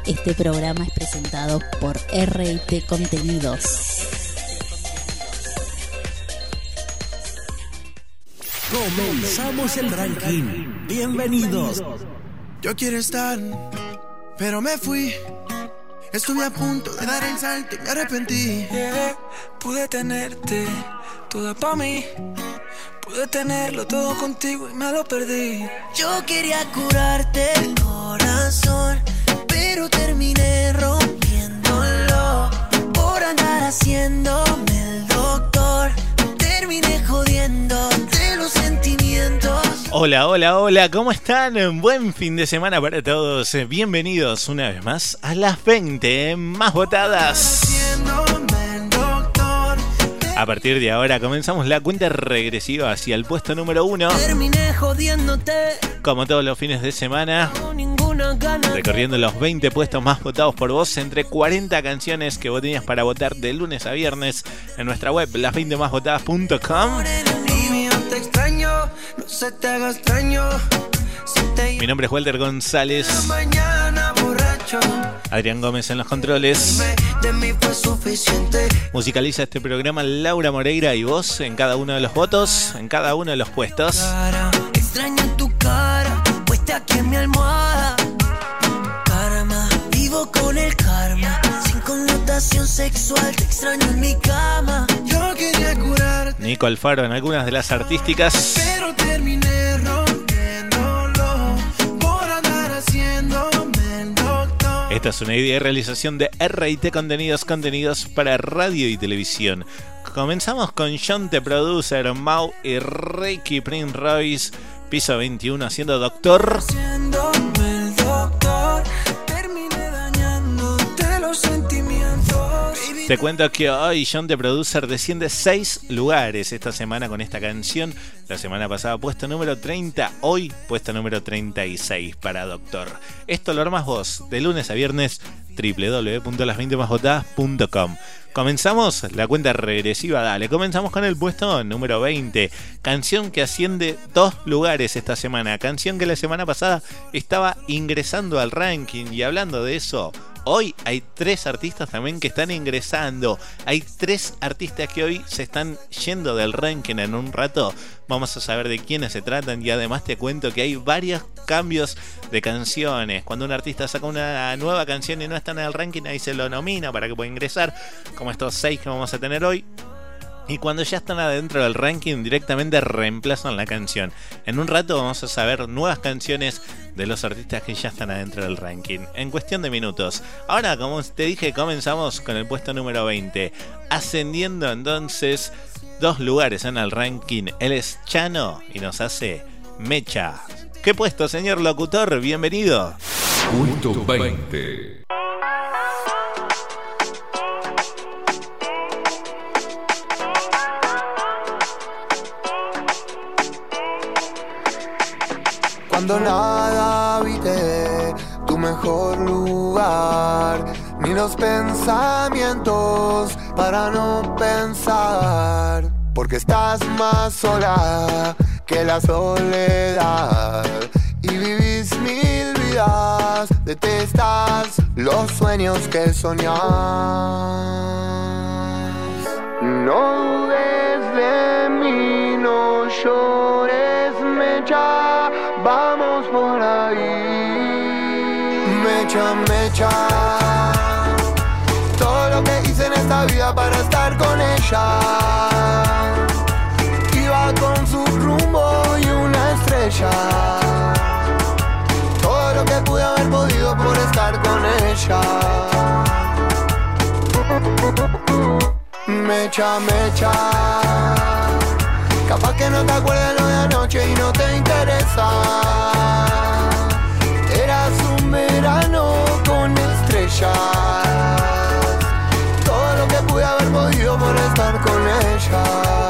Este programa es presentado por RT Contenidos. Comenzamos el ranking. Bienvenidos. Yo quiero estar, pero me fui. Estuve a punto de dar el salto y me arrepentí. Pude tenerte toda pa' mí. Pude tenerlo todo contigo y me lo perdí. Yo quería curarte el corazón, pero terminé rompiéndolo por andar haciéndome el doctor. Terminé jodiéndote los sentimientos. Hola, hola, hola, ¿cómo están? Buen fin de semana para todos. Bienvenidos una vez más a las 20 más votadas. A partir de ahora comenzamos la cuenta regresiva hacia el puesto número 1. Terminé jodiéndote. Como todos los fines de semana, recorriendo los 20 puestos más votados por vos entre 40 canciones que vos tenías para votar de lunes a viernes en nuestra web, las20másvotadas.com. Mi nombre es Walter González. Adrián Gómez en los controles. Musicaliza este programa Laura Moreira y vos en cada uno de los votos, en cada uno de los puestos. Extraño tu cara, puesta aquí en mi almohada. Karma, vivo con el karma. Sin connotación sexual, te extraño en mi cama. Yo quería curarte. Nico Alfaro en algunas de las artísticas. Pero terminé rompiéndolo por andar haciéndome el doctor. Esta es una idea de realización de RT Contenidos, contenidos para radio y televisión. Comenzamos con John the Producer, Mau y Ricky Prince Royce, piso 21 haciendo Doctor. Haciéndome el doctor, terminé dañándote los sentimientos. Baby, Te cuento que hoy John the Producer desciende 6 lugares esta semana con esta canción. La semana pasada puesto número 30, hoy puesto número 36 para Doctor. Esto lo armas vos de lunes a viernes, www.las20másvotadas.com. Comenzamos la cuenta regresiva, dale. Comenzamos con el puesto número 20. Canción que asciende 2 lugares esta semana. Canción que la semana pasada estaba ingresando al ranking. Y hablando de eso, hoy hay 3 artistas también que están ingresando. Hay 3 artistas que hoy se están yendo del ranking. En un rato vamos a saber de quiénes se tratan. Y además te cuento que hay varios cambios de canciones. Cuando un artista saca una nueva canción y no está en el ranking, ahí se lo nomina para que pueda ingresar, como estos 6 que vamos a tener hoy. Y cuando ya están adentro del ranking, directamente reemplazan la canción. En un rato vamos a saber nuevas canciones de los artistas que ya están adentro del ranking, en cuestión de minutos. Ahora, como te dije, comenzamos con el puesto número 20. Ascendiendo entonces 2 lugares en el ranking. Él es Chano y nos hace Mecha. ¿Qué puesto, señor locutor? Bienvenido. Punto 20. Cuando nada habité tu mejor lugar, ni los pensamientos para no pensar, porque estás más sola que la soledad y vivís 1000 vidas, detestas los sueños que soñás. No dudes de mí, no llores, Mecha, vamos por ahí. Mecha, Mecha, todo lo que hice en esta vida para estar con ella. Iba con su rumbo y una estrella. Todo lo que pude haber podido por estar con ella. Mecha, Mecha, capaz que no te acuerdas lo de anoche y no te interesa. Eras un verano con estrellas. Todo lo que pude haber podido por estar con ella.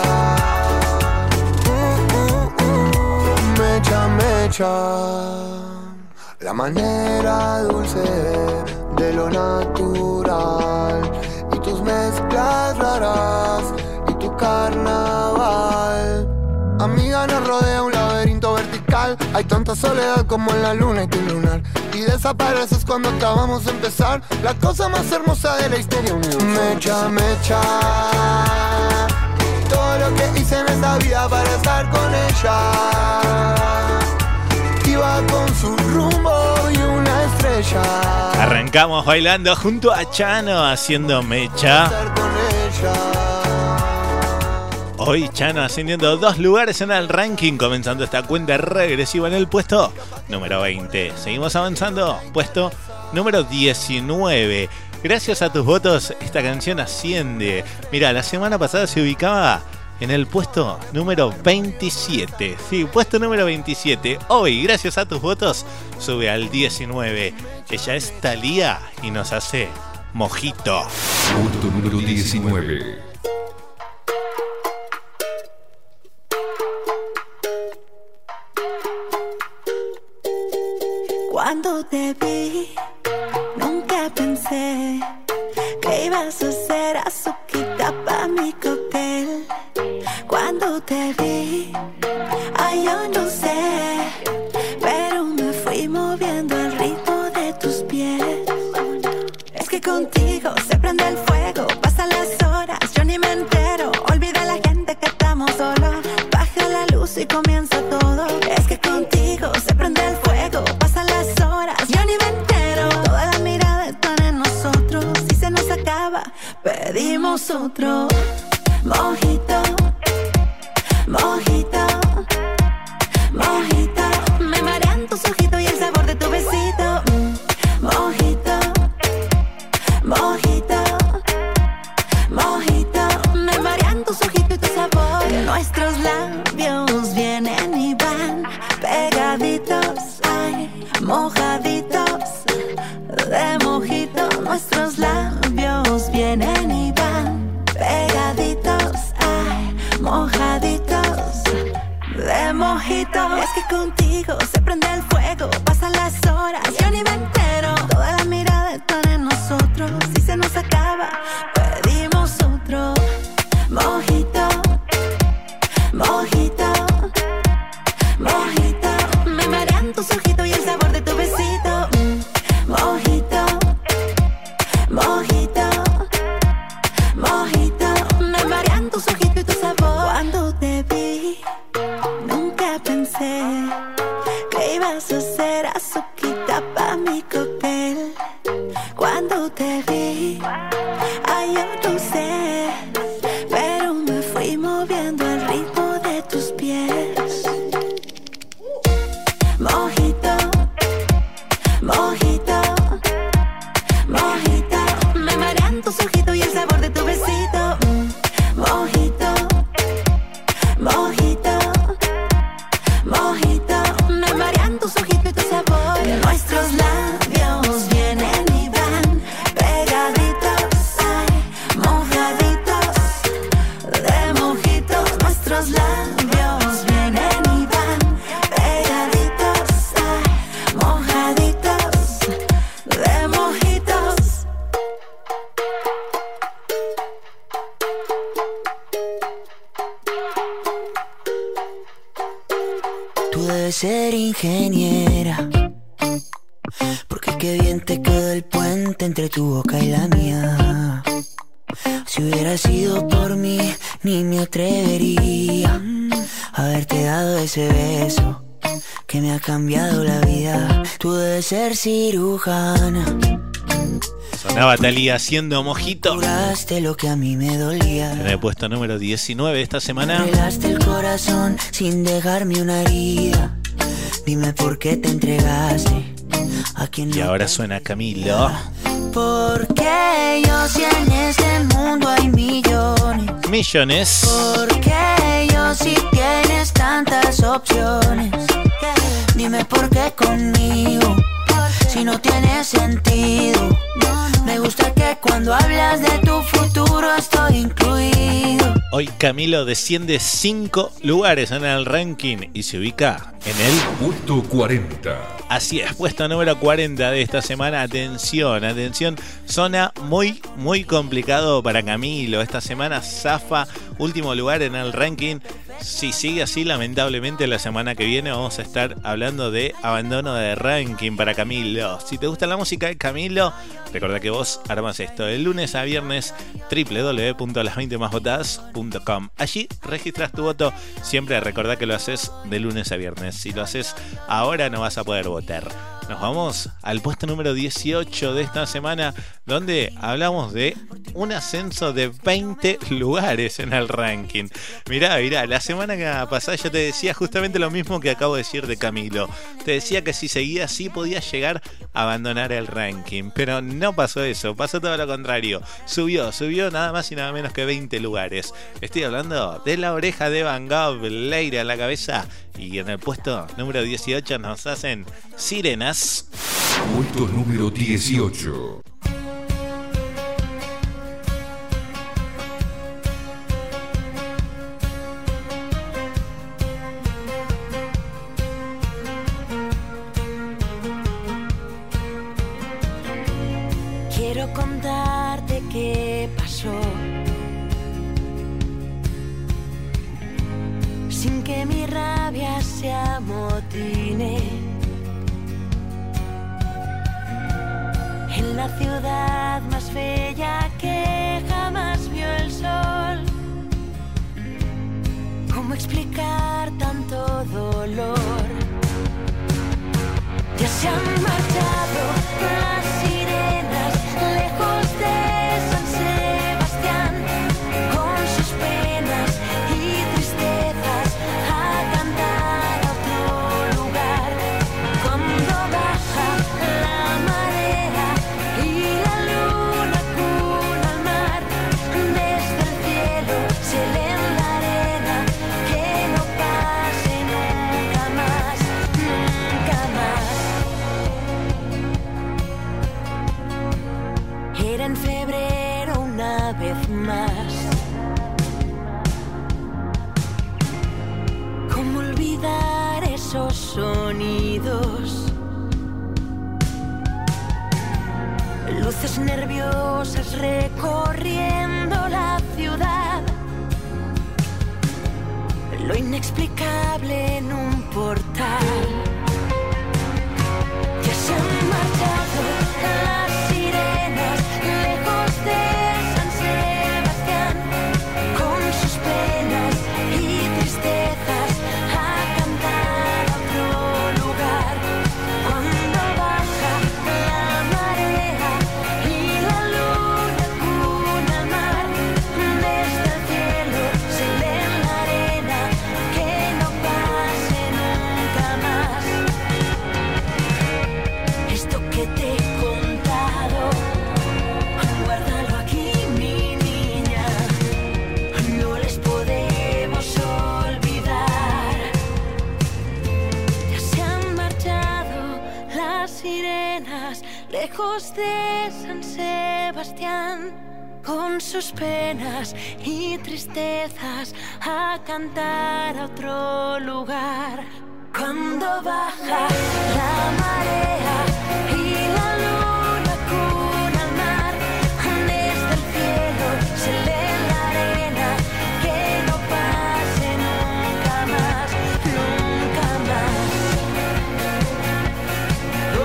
Mecha, Mecha, la manera dulce de lo natural y tus mezclas raras y tu carnaval. Amiga, nos rodea un laberinto vertical. Hay tanta soledad como en la luna y tu lunar. y desapareces cuando acabamos de empezar. La cosa más hermosa de la historia universal. Mecha, mecha, todo lo que hice en esta vida para estar con ella. Iba con su rumbo y una estrella. Arrancamos bailando junto a Chano haciendo Mecha. Hoy Chano ascendiendo 2 lugares en el ranking, comenzando esta cuenta regresiva en el puesto número 20. Seguimos avanzando, puesto número 19. Gracias a tus votos esta canción asciende. Mira, la semana pasada se ubicaba en el puesto número 27. Sí, puesto número 27. Hoy, gracias a tus votos, sube al 19. Ella es Thalía y nos hace Mojito. Puesto número 19. Cuando te vi, nunca pensé que ibas a ser azuquita pa' mi cóctel. Cuando te vi, ay, yo no sé, pero me fui moviendo al ritmo de tus pies. Es que contigo se prende el fuego, pasan las horas, yo ni me entero. Olvida la gente que estamos solos, baja la luz y comienza todo. Es que contigo se prende el fuego, pasan las horas, yo ni me entero. Todas las miradas están en nosotros, si se nos acaba, pedimos otro. Mojito, mojito, mojito, me marean tus ojitos y el sabor de tu besito. Mojito, mojito, mojito, me marean tus ojitos y tu sabor. Que nuestros labios vienen y van pegaditos, ay, mojaditos de mojito. Nuestros labios vienen y van pegaditos, ay, mojaditos de mojito. Es que contigo se prende el fuego, pasan las horas, yo ni me entero. Todas las miradas están en nosotros, si se nos acaba, pedimos otro. Mojito, mojito, mojito, me marean tus ojitos y el sabor de tu besito. Mojito, mojito, mojito, me marean tus ojitos y tu sabor. Cuando te vi, nunca pensé que ibas a ser azuquita pa' mi cóctel. Cuando te vi, ay, yo no sé, pero me fui moviendo al ritmo de tus pies. Mojito, mojito, mojito, me marean tus ojitos y el sabor de tu besito. Mojito, mojito, mojito, me marean tus ojitos y tu sabor. Que nuestros labios vienen y van pegaditos, ay, mojaditos de mojitos. Nuestros labios vienen y van pegaditos, ay, mojaditos de mojitos. Tú debes ser ingeniera, porque qué bien te quedó el puente entre tu boca y la mía. Si hubiera sido por mí, ni me atrevería a haberte dado ese beso que me ha cambiado la vida. Tú debes ser cirujana, Sonaba Thalía haciendo Mojito. curaste lo que a mí me dolía. En el puesto número 19 esta semana. Arreglaste el corazón sin dejarme una herida. Dime por qué te entregaste a quien Y no ahora te suena Camilo. Porque yo si en este mundo hay millones. Millones. Porque yo si tienes tantas opciones. Dime por qué conmigo, si no tiene sentido. Me gusta que cuando hablas de tu futuro estoy incluido. Hoy Camilo desciende 5 lugares en el ranking y se ubica en el puesto 40. Así es, puesto número 40 de esta semana. Atención, atención, zona muy complicado para Camilo. Esta semana zafa último lugar en el ranking. Si sigue así, lamentablemente la semana que viene vamos a estar hablando de abandono de ranking para Camilo. Si te gusta la música de Camilo, recordá que vos armas esto de lunes a viernes, www.las20másvotadas.com. Allí registras tu voto. Siempre recordá que lo haces de lunes a viernes. Si lo haces ahora no vas a poder votar. Nos vamos al puesto número 18 de esta semana, donde hablamos de un ascenso de 20 lugares en el ranking. Mirá, la semana pasada yo te decía justamente lo mismo que acabo de decir de Camilo. Te decía que si seguía así podía llegar a abandonar el ranking, pero no pasó eso, pasó todo lo contrario. Subió nada más y nada menos que 20 lugares. Estoy hablando de La Oreja de Van Gogh, Leire a la cabeza. Y en el puesto número 18 nos hacen Sirenas. Puesto número 18. Quiero contarte qué pasó, sin que mi rabia se amotine. En la ciudad más bella que jamás vio el sol, ¿cómo explicar tanto dolor? Ya se han marchado las sirenas lejos de San Sebastián, con sus penas y tristezas a cantar a otro lugar. Cuando baja la marea y la luna cuna al mar, desde el cielo se lee en la arena que no pase nunca más, nunca más. Era en febrero una vez más. ¿Cómo olvidar esos sonidos? Luces nerviosas recorriendo la ciudad, lo inexplicable en un portal. Ya se han marchado las sirenas lejos de San Sebastián, con sus penas y tristezas a cantar a otro lugar. Cuando baja la marea y la luna cuna al mar, desde el cielo se lee en la arena que no pase nunca más. Esto que te he contado, guárdalo aquí, mi niña, no les podemos olvidar. Ya se han marchado las sirenas lejos de San Sebastián, con sus penas y tristezas a cantar a otro lugar. Cuando baja la marea y la luna cuna al mar, desde el cielo se lee en la arena que no pase nunca más, nunca más. Oh,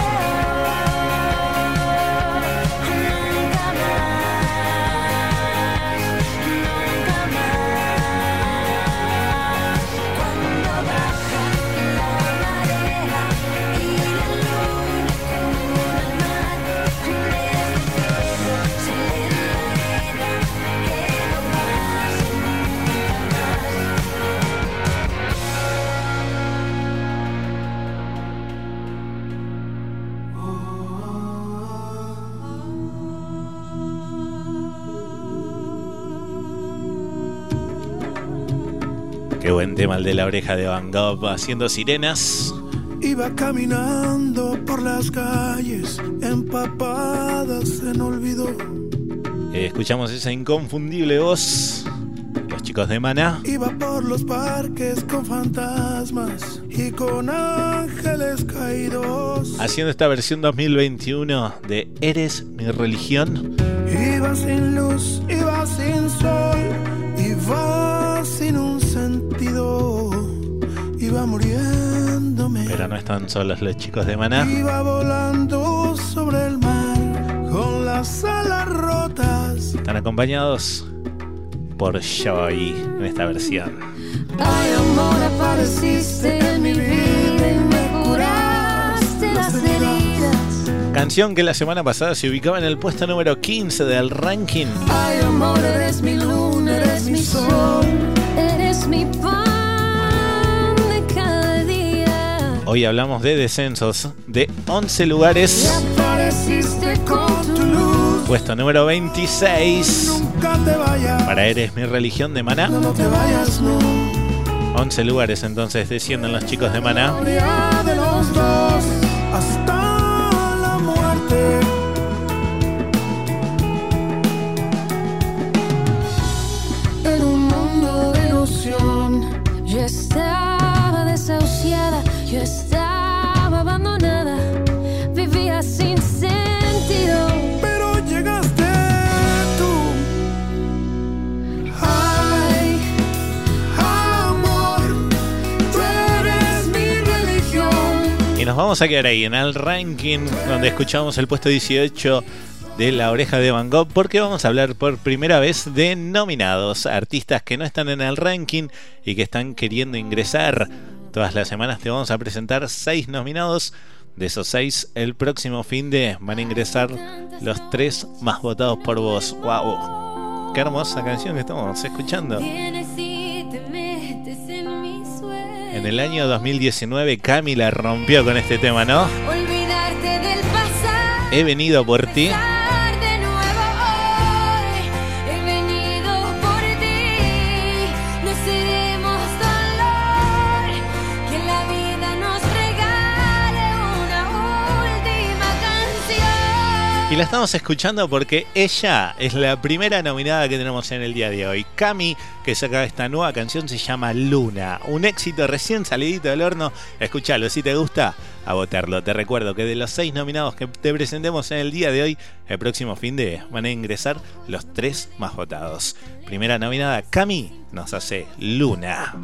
nunca más. Cuando baja la marea y la luna cuna al mar, desde el cielo se lee en la arena que no pase nunca más. Qué buen tema el de La Oreja de Van Gogh haciendo Sirenas. Iba caminando por las calles empapadas en olvido. Escuchamos esa inconfundible voz de los chicos de Maná. Iba por los parques con fantasmas y con ángeles caídos. Haciendo esta versión 2021 de Eres mi religión. Iba sin luz, iba sin sol, iba sin un sentido. latido iba muriéndome. Pero no están solos los chicos de Maná. Iba volando sobre el mar con las alas rotas. Están acompañados por Joy en esta versión. Ay, amor, apareciste en mi vida y me curaste las heridas. Canción que la semana pasada se ubicaba en el puesto número 15 del ranking. Ay, amor, eres mi luna, eres mi sol, eres mi pan de cada día. Hoy hablamos de descensos de 11 lugares. Y apareciste con tu luz. Puesto número 26. Nunca te vayas. Para Eres mi religión de Maná. No te vayas, no. 11 lugares entonces descienden los chicos de Maná. De los dos hasta la muerte. En un mundo de ilusión, yo estaba desahuciada, yo estaba abandonada, vivía sin sentido. Pero llegaste tú. Ay, amor, tú eres mi religión. Y nos vamos a quedar ahí en el ranking donde escuchamos el puesto 18 de La Oreja de Van Gogh, porque vamos a hablar por primera vez de nominados, artistas que no están en el ranking y que están queriendo ingresar. Todas las semanas te vamos a presentar 6 nominados. De esos 6, el próximo fin de van a ingresar los 3 más votados por vos. ¡Wow! ¡Qué hermosa canción que estamos escuchando! Vienes y te metes en mi sueño. En el año 2019 Cami la rompió con este tema, ¿no? Olvidarte del pasado. He venido por ti. De nuevo hoy. He venido por ti. No seremos dolor. Que la vida nos regale una última canción. Y la estamos escuchando porque ella es la primera nominada que tenemos en el día de hoy. Cami, que saca esta nueva canción, se llama Luna. Un éxito recién salidito del horno. Escuchalo, si te gusta, a votarlo. Te recuerdo que de los 6 nominados que te presentemos en el día de hoy, el próximo fin de van a ingresar los 3 más votados. Primera nominada, Cami, nos hace Luna.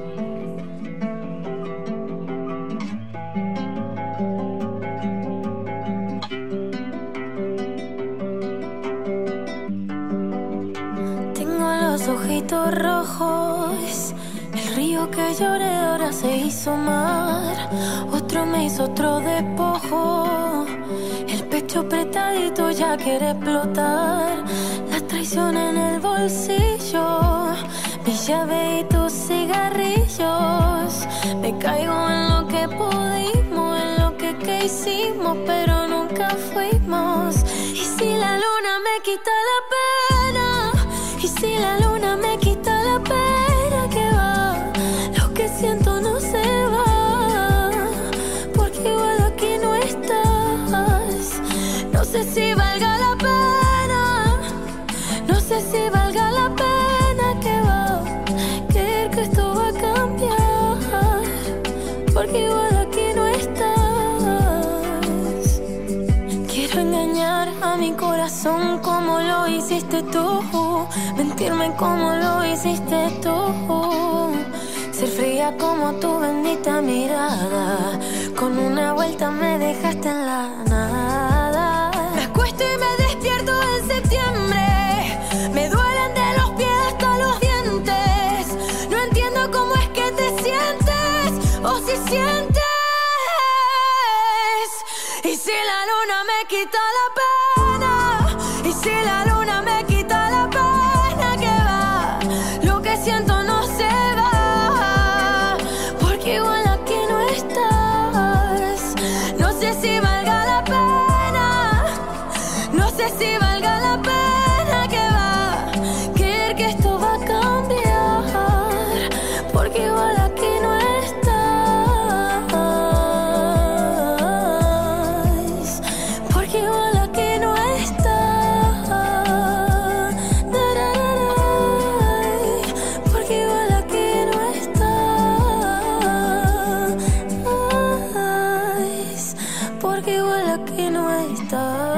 Tengo los ojitos rojos. El río que lloré ahora se hizo mar. Otro me hizo otro despojo. El pecho apretadito ya quiere explotar. La traición en el bolsillo. Mi llave y tus cigarrillos. Me caigo en lo que pudimos, en lo que hicimos, pero nunca fuimos. Y si la luna me quita la pena, y si la luna me quita la pena, que va, lo que siento no se va, porque igual aquí no estás. No sé si valga la pena, no sé si valga la pena, que va, creer que esto va a cambiar, porque igual aquí no estás. Quiero engañar a mi corazón como lo hiciste tú, mentirme como lo hiciste tú, ser fría como tu bendita mirada, con una vuelta me dejaste en la nada. Me acuesto y me despierto en septiembre, me duelen de los pies hasta los dientes, no entiendo cómo es que te sientes, o si sientes. Y si la luna me quita la pena, y si la luna me quita la pena, que va, lo que siento no se va, porque igual aquí no estás. No sé si valga la pena, no sé si valga la pena, que va, creer que esto va a cambiar, porque igual aquí no estás, porque igual aquí no estás, porque igual aquí no estás, porque igual aquí no estás.